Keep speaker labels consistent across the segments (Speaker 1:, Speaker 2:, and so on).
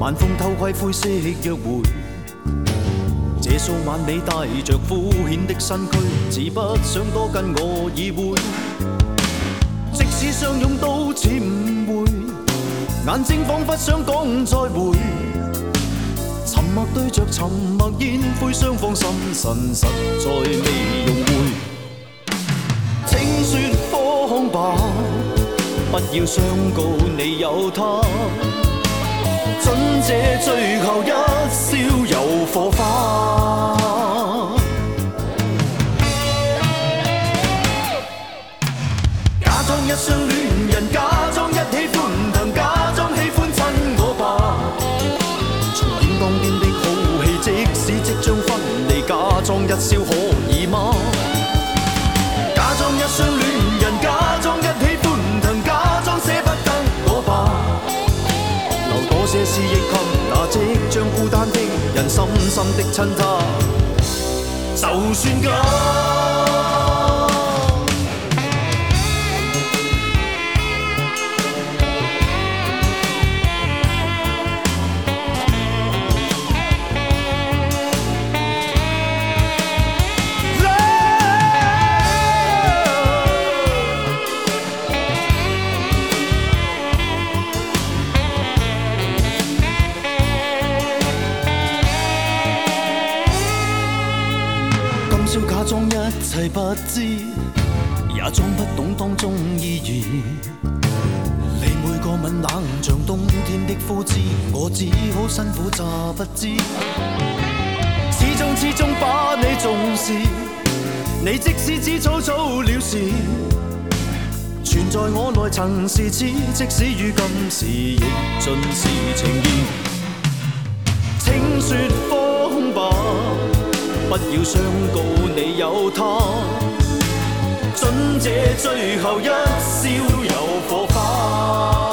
Speaker 1: 晚風偷窺灰色約會，這數晚你帶着敷衍的身軀，只不想多跟我意會。即使相擁都似誤會，眼睛彷彿想講再會。沉默對着沉默煙灰，雙方心神實在未融會。請說謊吧，不要相告你有他。准這最後一笑有火花，假裝一雙戀人，假裝一起歡騰，假裝喜歡親我吧。重演當天的好戲，即使即將分離，假裝一笑可以嗎？假裝一雙戀人，假裝一起歡騰，假裝捨不得我吧。多些事亦給那即將孤單的人，深深的親他，就算假。假裝一切不知，也裝不懂當中意義。你每個吻冷像冬天的枯枝，我只好辛苦詐不知。始終把你重視，你即使只草草了事，存在我內曾是痴，即使於今時亦盡是情意。請說謊吧，不要相告你有他，准這最後一笑有火花。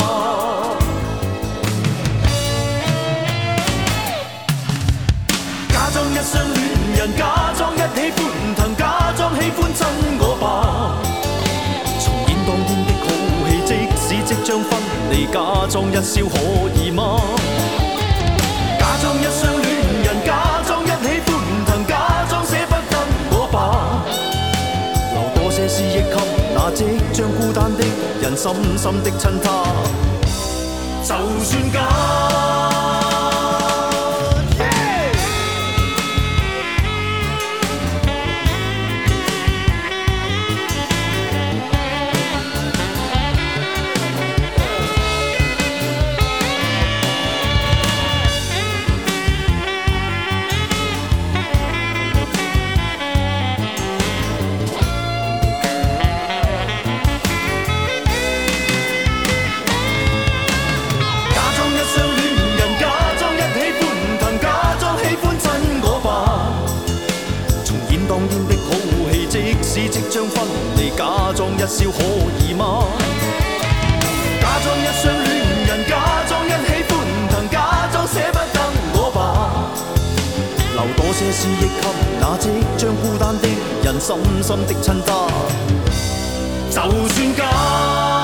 Speaker 1: 假裝一雙戀人，假裝一起歡騰，假裝喜歡親我吧。重演當天的好戲，即使即將分離，假裝一笑可以嗎？假裝一雙戀人，假裝一起歡騰，假裝捨不得我吧。留多些思憶給那即將孤單的人，深深的親他，就算假。即將分離，假裝一笑可以嗎？假裝一雙戀人，假裝一起歡騰，假裝捨不得我吧。留多些思憶給那即將孤單的人，深深的親他，就算假。